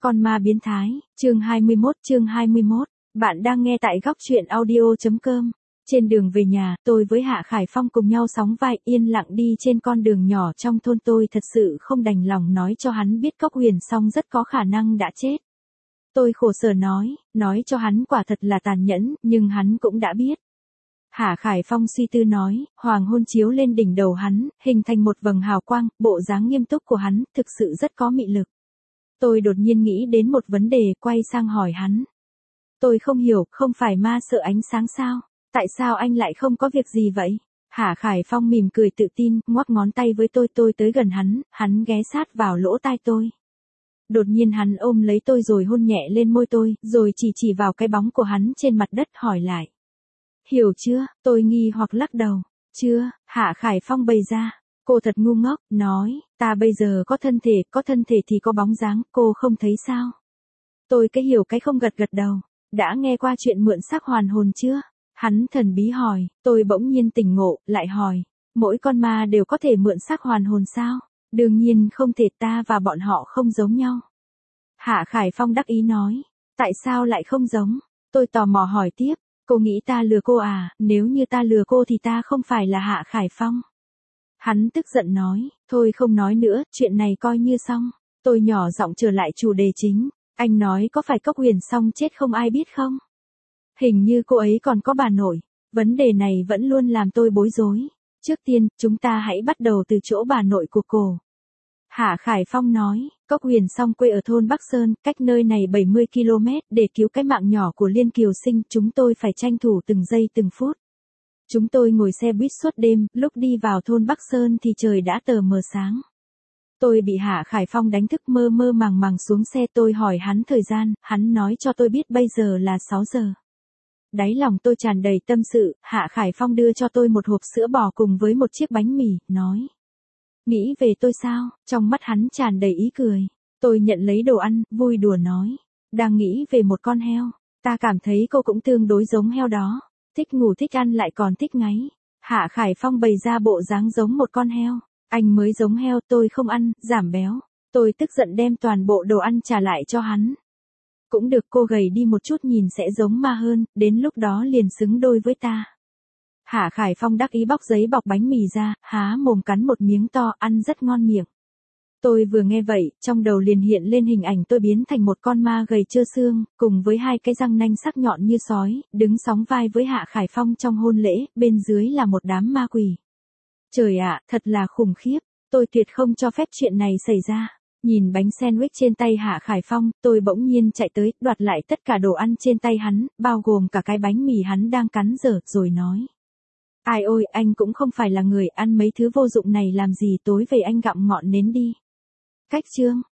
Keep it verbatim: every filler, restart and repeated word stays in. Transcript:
Con ma biến thái, chương hai mươi mốt, chương hai mươi mốt. Bạn đang nghe tại góc truyện audio.com. Trên đường về nhà, tôi với Hạ Khải Phong cùng nhau sóng vai yên lặng đi trên con đường nhỏ trong thôn. Tôi thật sự không đành lòng nói cho hắn biết Cốc Huyền Song rất có khả năng đã chết. Tôi khổ sở nói, nói cho hắn quả thật là tàn nhẫn, nhưng hắn cũng đã biết. Hạ Khải Phong suy tư nói, hoàng hôn chiếu lên đỉnh đầu hắn, hình thành một vầng hào quang, bộ dáng nghiêm túc của hắn, thực sự rất có mị lực. Tôi đột nhiên nghĩ đến một vấn đề, quay sang hỏi hắn. Tôi không hiểu, không phải ma sợ ánh sáng sao? Tại sao anh lại không có việc gì vậy? Hạ Khải Phong mỉm cười tự tin, ngoắc ngón tay với tôi. Tôi tới gần hắn, hắn ghé sát vào lỗ tai tôi. Đột nhiên hắn ôm lấy tôi rồi hôn nhẹ lên môi tôi, rồi chỉ chỉ vào cái bóng của hắn trên mặt đất hỏi lại. Hiểu chưa? Tôi nghi hoặc lắc đầu. Chưa, Hạ Khải Phong bày ra. Cô thật ngu ngốc, nói, ta bây giờ có thân thể, có thân thể thì có bóng dáng, cô không thấy sao? Tôi cái hiểu cái không gật gật đầu. Đã nghe qua chuyện mượn xác hoàn hồn chưa? Hắn thần bí hỏi, tôi bỗng nhiên tỉnh ngộ, lại hỏi, mỗi con ma đều có thể mượn xác hoàn hồn sao? Đương nhiên không thể, ta và bọn họ không giống nhau. Hạ Khải Phong đắc ý nói, tại sao lại không giống? Tôi tò mò hỏi tiếp, cô nghĩ ta lừa cô à? Nếu như ta lừa cô thì ta không phải là Hạ Khải Phong. Hắn tức giận nói, thôi không nói nữa, chuyện này coi như xong. Tôi nhỏ giọng trở lại chủ đề chính, anh nói có phải Cốc Huyền Song chết không ai biết không? Hình như cô ấy còn có bà nội, vấn đề này vẫn luôn làm tôi bối rối. Trước tiên, chúng ta hãy bắt đầu từ chỗ bà nội của cô. Hạ Khải Phong nói, Cốc Huyền Song quê ở thôn Bắc Sơn, cách nơi này bảy mươi ki lô mét, để cứu cái mạng nhỏ của Liên Kiều Sinh, chúng tôi phải tranh thủ từng giây từng phút. Chúng tôi ngồi xe buýt suốt đêm, lúc đi vào thôn Bắc Sơn thì trời đã tờ mờ sáng. Tôi bị Hạ Khải Phong đánh thức mơ mơ màng màng xuống xe. Tôi hỏi hắn thời gian, hắn nói cho tôi biết bây giờ là sáu giờ. Đáy lòng tôi tràn đầy tâm sự, Hạ Khải Phong đưa cho tôi một hộp sữa bò cùng với một chiếc bánh mì, nói. Nghĩ về tôi sao? Trong mắt hắn tràn đầy ý cười. Tôi nhận lấy đồ ăn, vui đùa nói. Đang nghĩ về một con heo. Ta cảm thấy cô cũng tương đối giống heo đó. Thích ngủ thích ăn lại còn thích ngáy. Hạ Khải Phong bày ra bộ dáng giống một con heo. Anh mới giống heo, tôi không ăn, giảm béo. Tôi tức giận đem toàn bộ đồ ăn trả lại cho hắn. Cũng được, cô gầy đi một chút nhìn sẽ giống ma hơn, đến lúc đó liền xứng đôi với ta. Hạ Khải Phong đắc ý bóc giấy bọc bánh mì ra, há mồm cắn một miếng to, ăn rất ngon miệng. Tôi vừa nghe vậy, trong đầu liền hiện lên hình ảnh tôi biến thành một con ma gầy trơ xương, cùng với hai cái răng nanh sắc nhọn như sói, đứng sóng vai với Hạ Khải Phong trong hôn lễ, bên dưới là một đám ma quỷ. Trời ạ, thật là khủng khiếp, tôi tuyệt không cho phép chuyện này xảy ra. Nhìn bánh sandwich trên tay Hạ Khải Phong, tôi bỗng nhiên chạy tới, đoạt lại tất cả đồ ăn trên tay hắn, bao gồm cả cái bánh mì hắn đang cắn dở, rồi nói. Ai ôi, anh cũng không phải là người ăn mấy thứ vô dụng này làm gì, tối về anh gặm ngọn nến đi. Cách chương,